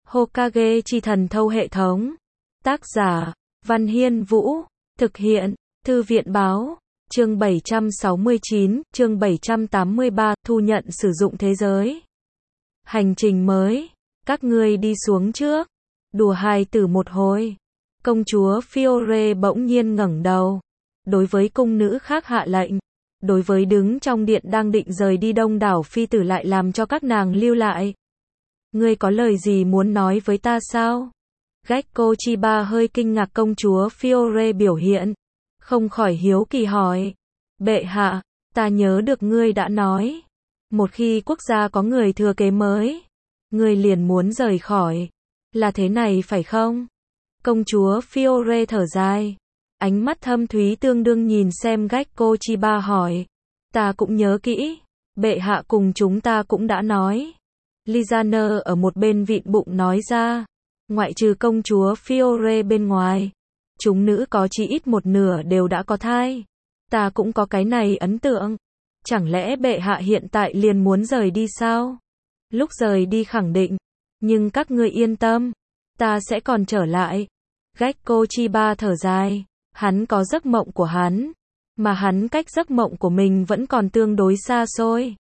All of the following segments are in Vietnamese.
Hokage chi thần thâu hệ thống. Tác giả, Văn Hiên Vũ. Thực hiện, Thư viện Báo. Chương 769, chương 783, thu nhận sử dụng thế giới. Hành trình mới. Các ngươi đi xuống trước. Đùa hài tử một hồi. Công chúa Fiore bỗng nhiên ngẩng đầu. Đối với cung nữ khác hạ lệnh. Đối với đứng trong điện đang định rời đi đông đảo phi tử lại làm cho các nàng lưu lại. Ngươi có lời gì muốn nói với ta sao? Gekko Chiba hơi kinh ngạc công chúa Fiore biểu hiện. Không khỏi hiếu kỳ hỏi. Bệ hạ, ta nhớ được ngươi đã nói. Một khi quốc gia có người thừa kế mới, ngươi liền muốn rời khỏi. Là thế này phải không? Công chúa Fiore thở dài. Ánh mắt thâm thúy tương đương nhìn xem Gekko Chiba hỏi. Ta cũng nhớ kỹ. Bệ hạ cùng chúng ta cũng đã nói. Lizaner ở một bên vịn bụng nói ra. Ngoại trừ công chúa Fiore bên ngoài, chúng nữ có chỉ ít một nửa đều đã có thai. Ta cũng có cái này ấn tượng. Chẳng lẽ bệ hạ hiện tại liền muốn rời đi sao? Lúc rời đi khẳng định. Nhưng các ngươi yên tâm. Ta sẽ còn trở lại. Gekko Chiba thở dài. Hắn có giấc mộng của hắn. Mà hắn cách giấc mộng của mình vẫn còn tương đối xa xôi.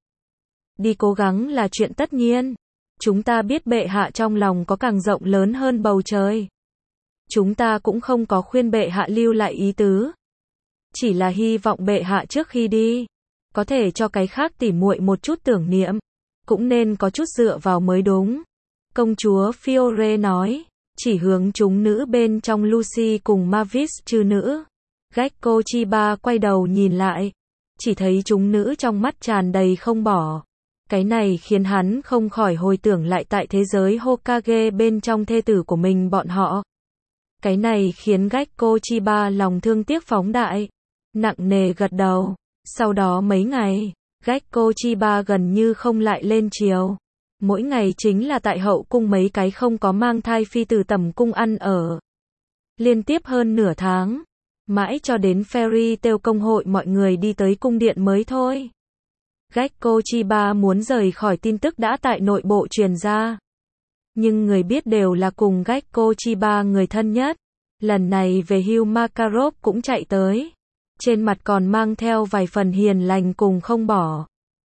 Đi cố gắng là chuyện tất nhiên. Chúng ta biết bệ hạ trong lòng có càng rộng lớn hơn bầu trời. Chúng ta cũng không có khuyên bệ hạ lưu lại ý tứ. Chỉ là hy vọng bệ hạ trước khi đi, có thể cho cái khác tỉ muội một chút tưởng niệm. Cũng nên có chút dựa vào mới đúng. Công chúa Fiore nói, chỉ hướng chúng nữ bên trong Lucy cùng Mavis chư nữ. Gekko Chiba quay đầu nhìn lại. Chỉ thấy chúng nữ trong mắt tràn đầy không bỏ. Cái này khiến hắn không khỏi hồi tưởng lại tại thế giới Hokage bên trong thê tử của mình bọn họ. Cái này khiến Gekko Chiba lòng thương tiếc phóng đại. Nặng nề gật đầu. Sau đó mấy ngày, Gekko Chiba gần như không lại lên triều. Mỗi ngày chính là tại hậu cung mấy cái không có mang thai phi tử tầm cung ăn ở. Liên tiếp hơn nửa tháng. Mãi cho đến Fairy Tail công hội mọi người đi tới cung điện mới thôi. Gekko Chiba muốn rời khỏi tin tức đã tại nội bộ truyền ra. Nhưng người biết đều là cùng Gekko Chiba người thân nhất. Lần này về hưu Makarov cũng chạy tới. Trên mặt còn mang theo vài phần hiền lành cùng không bỏ.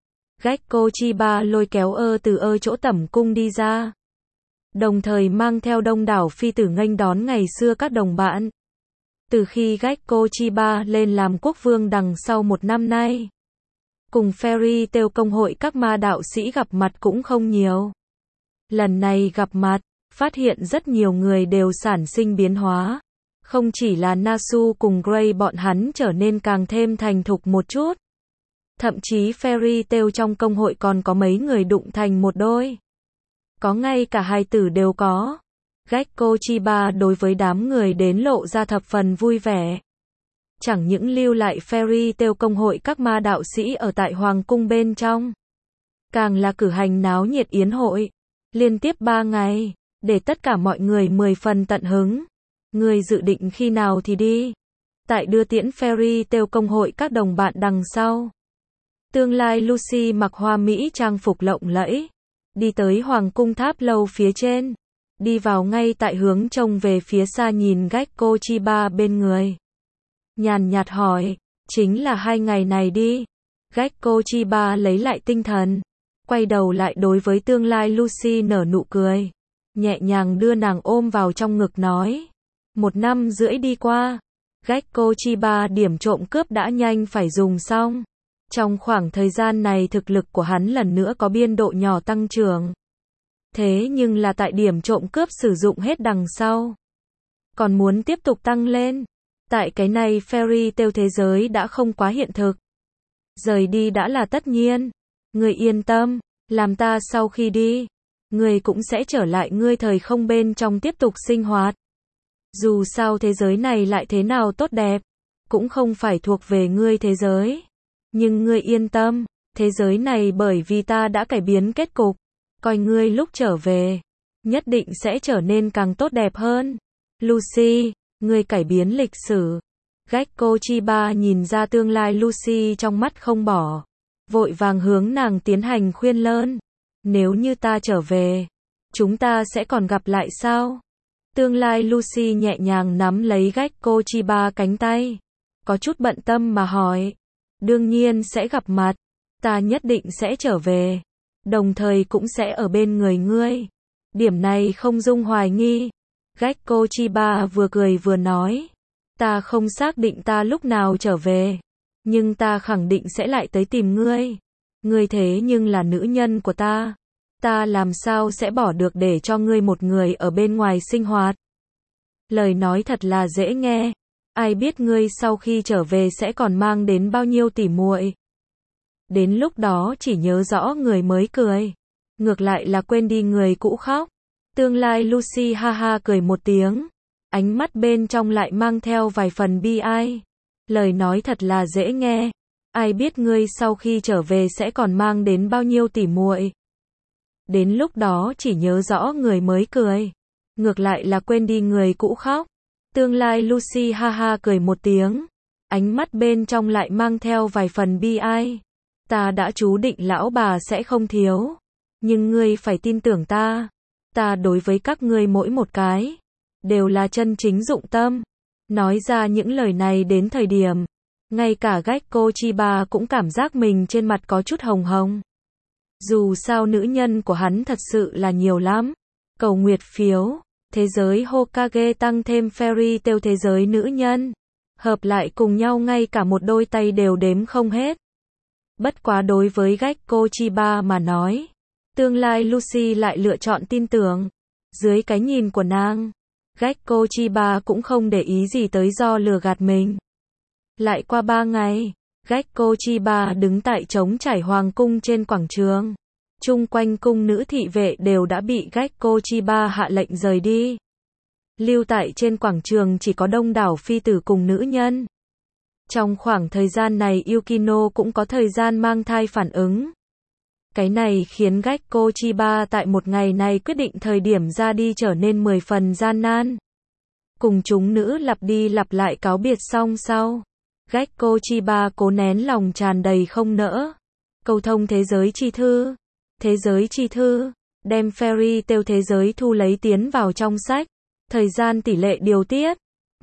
Gekko Chiba lôi kéo từ chỗ tẩm cung đi ra. Đồng thời mang theo đông đảo phi tử nghênh đón ngày xưa các đồng bạn. Từ khi Gekko Chiba lên làm quốc vương đằng sau một năm nay. Cùng Fairy Tail công hội các ma đạo sĩ gặp mặt cũng không nhiều. Lần này gặp mặt, phát hiện rất nhiều người đều sản sinh biến hóa. Không chỉ là Nasu cùng Gray bọn hắn trở nên càng thêm thành thục một chút. Thậm chí Fairy Tail trong công hội còn có mấy người đụng thành một đôi. Có ngay cả hai tử đều có. Gekko Chiba đối với đám người đến lộ ra thập phần vui vẻ. Chẳng những lưu lại Fairy Tail công hội các ma đạo sĩ ở tại Hoàng cung bên trong. Càng là cử hành náo nhiệt yến hội. Liên tiếp 3 ngày. Để tất cả mọi người 10 phần tận hứng. Người dự định khi nào thì đi. Tại đưa tiễn Fairy Tail công hội các đồng bạn đằng sau. Tương lai Lucy mặc hoa mỹ trang phục lộng lẫy. Đi tới Hoàng cung tháp lâu phía trên. Đi vào ngay tại hướng trông về phía xa nhìn Gekko Chiba bên người. Nhàn nhạt hỏi, chính là 2 ngày này đi. Gekko Chiba lấy lại tinh thần. Quay đầu lại đối với tương lai Lucy nở nụ cười. Nhẹ nhàng đưa nàng ôm vào trong ngực nói. 1 năm rưỡi đi qua. Gekko Chiba điểm trộm cướp đã nhanh phải dùng xong. Trong khoảng thời gian này thực lực của hắn lần nữa có biên độ nhỏ tăng trưởng. Thế nhưng là tại điểm trộm cướp sử dụng hết đằng sau. Còn muốn tiếp tục tăng lên. Tại cái này Fairy Tail thế giới đã không quá hiện thực. Rời đi đã là tất nhiên. Ngươi yên tâm, làm ta sau khi đi. Ngươi cũng sẽ trở lại ngươi thời không bên trong tiếp tục sinh hoạt. Dù sao thế giới này lại thế nào tốt đẹp. Cũng không phải thuộc về ngươi thế giới. Nhưng ngươi yên tâm, thế giới này bởi vì ta đã cải biến kết cục. Coi ngươi lúc trở về. Nhất định sẽ trở nên càng tốt đẹp hơn. Lucy, ngươi cải biến lịch sử. Gekko Chiba nhìn ra tương lai Lucy trong mắt không bỏ. Vội vàng hướng nàng tiến hành khuyên lơn. Nếu như ta trở về, Chúng ta sẽ còn gặp lại sao? Tương lai Lucy nhẹ nhàng nắm lấy Gekko Chiba cánh tay. Có chút bận tâm mà hỏi. Đương nhiên sẽ gặp mặt. Ta nhất định sẽ trở về. Đồng thời cũng sẽ ở bên người ngươi. Điểm này không dung hoài nghi. Gekko Chiba vừa cười vừa nói. Ta không xác định ta lúc nào trở về. Nhưng ta khẳng định sẽ lại tới tìm ngươi. Ngươi thế nhưng là nữ nhân của ta. Ta làm sao sẽ bỏ được để cho ngươi một người ở bên ngoài sinh hoạt. Lời nói thật là dễ nghe. Ai biết ngươi sau khi trở về sẽ còn mang đến bao nhiêu tỉ muội. Đến lúc đó chỉ nhớ rõ người mới cười. Ngược lại là quên đi người cũ khóc. Tương lai Lucy ha ha cười một tiếng. Ánh mắt bên trong lại mang theo vài phần bi ai. Lời nói thật là dễ nghe. Ai biết ngươi sau khi trở về sẽ còn mang đến bao nhiêu tỉ muội. Đến lúc đó chỉ nhớ rõ người mới cười. Ngược lại là quên đi người cũ khóc. Tương lai Lucy ha ha cười một tiếng. Ánh mắt bên trong lại mang theo vài phần bi ai. Ta đã chú định lão bà sẽ không thiếu. Nhưng ngươi phải tin tưởng ta. Ta đối với các ngươi mỗi một cái. Đều là chân chính dụng tâm. Nói ra những lời này đến thời điểm. Ngay cả Gekko Chiba cũng cảm giác mình trên mặt có chút hồng hồng. Dù sao nữ nhân của hắn thật sự là nhiều lắm. Cầu nguyệt phiếu. Thế giới Hokage tăng thêm fairy tale thế giới nữ nhân. Hợp lại cùng nhau ngay cả một đôi tay đều đếm không hết. Bất quá đối với Gekko Chiba mà nói. Tương lai Lucy lại lựa chọn tin tưởng. Dưới cái nhìn của nàng. Gekko Chiba cũng không để ý gì tới do lừa gạt mình. Lại qua 3 ngày. Gekko Chiba đứng tại trống trải hoàng cung trên quảng trường. Chung quanh cung nữ thị vệ đều đã bị Gekko Chiba hạ lệnh rời đi. Lưu tại trên quảng trường chỉ có đông đảo phi tử cùng nữ nhân. Trong khoảng thời gian này Yukino cũng có thời gian mang thai phản ứng. Cái này khiến Gekko Chiba tại một ngày này quyết định thời điểm ra đi trở nên 10 phần gian nan. Cùng chúng nữ lặp đi lặp lại cáo biệt xong sau. Gekko Chiba cố nén lòng tràn đầy không nỡ. Cầu thông thế giới chi thư. Thế giới chi thư. Đem fairy tale thế giới thu lấy tiến vào trong sách. Thời gian tỷ lệ điều tiết.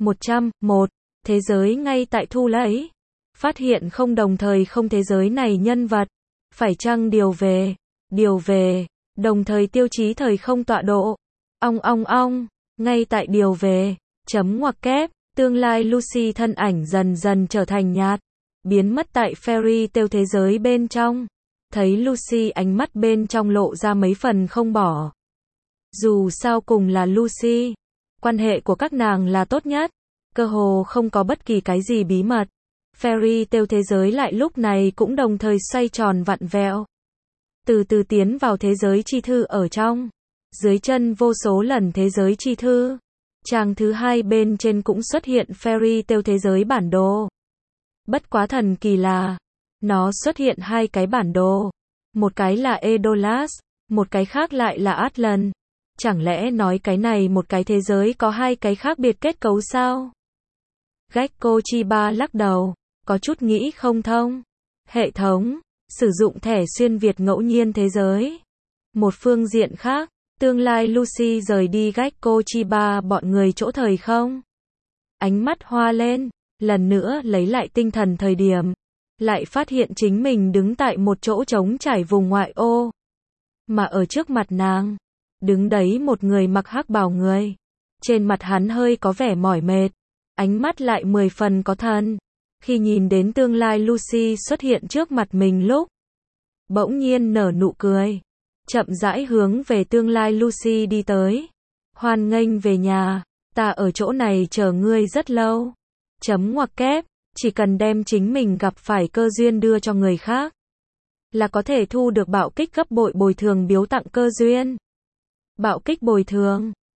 101. Thế giới ngay tại thu lấy. Phát hiện không đồng thời không thế giới này nhân vật. Phải chăng điều về. Điều về. Đồng thời tiêu chí thời không tọa độ. Ong ong ong. Ngay tại điều về. Chấm ngoặc kép. Tương lai Lucy thân ảnh dần dần trở thành nhạt. Biến mất tại fairy tale thế giới bên trong. Thấy Lucy ánh mắt bên trong lộ ra mấy phần không bỏ. Dù sao cùng là Lucy. Quan hệ của các nàng là tốt nhất. Cơ hồ không có bất kỳ cái gì bí mật. Fairy tale thế giới lại lúc này cũng đồng thời xoay tròn vặn vẹo. Từ từ tiến vào thế giới chi thư ở trong. Dưới chân vô số lần thế giới chi thư. Trang thứ 2 bên trên cũng xuất hiện fairy tale thế giới bản đồ. Bất quá thần kỳ là, nó xuất hiện 2 cái bản đồ. Một cái là Edolas, một cái khác lại là Atlan. Chẳng lẽ nói cái này một cái thế giới có 2 cái khác biệt kết cấu sao? Gekko Chiba lắc đầu, có chút nghĩ không thông. Hệ thống, sử dụng thẻ xuyên Việt ngẫu nhiên thế giới. Một phương diện khác, tương lai Lucy rời đi Gekko Chiba bọn người chỗ thời không. Ánh mắt hoa lên, lần nữa lấy lại tinh thần thời điểm. Lại phát hiện chính mình đứng tại một chỗ trống trải vùng ngoại ô. Mà ở trước mặt nàng, đứng đấy một người mặc hắc bào người. Trên mặt hắn hơi có vẻ mỏi mệt. Ánh mắt lại 10 phần có thần. Khi nhìn đến tương lai Lucy xuất hiện trước mặt mình lúc. Bỗng nhiên nở nụ cười. Chậm rãi hướng về tương lai Lucy đi tới. Hoan nghênh về nhà. Ta ở chỗ này chờ ngươi rất lâu. Chấm ngoặc kép. Chỉ cần đem chính mình gặp phải cơ duyên đưa cho người khác. Là có thể thu được bạo kích gấp bội bồi thường biếu tặng cơ duyên. Bạo kích bồi thường.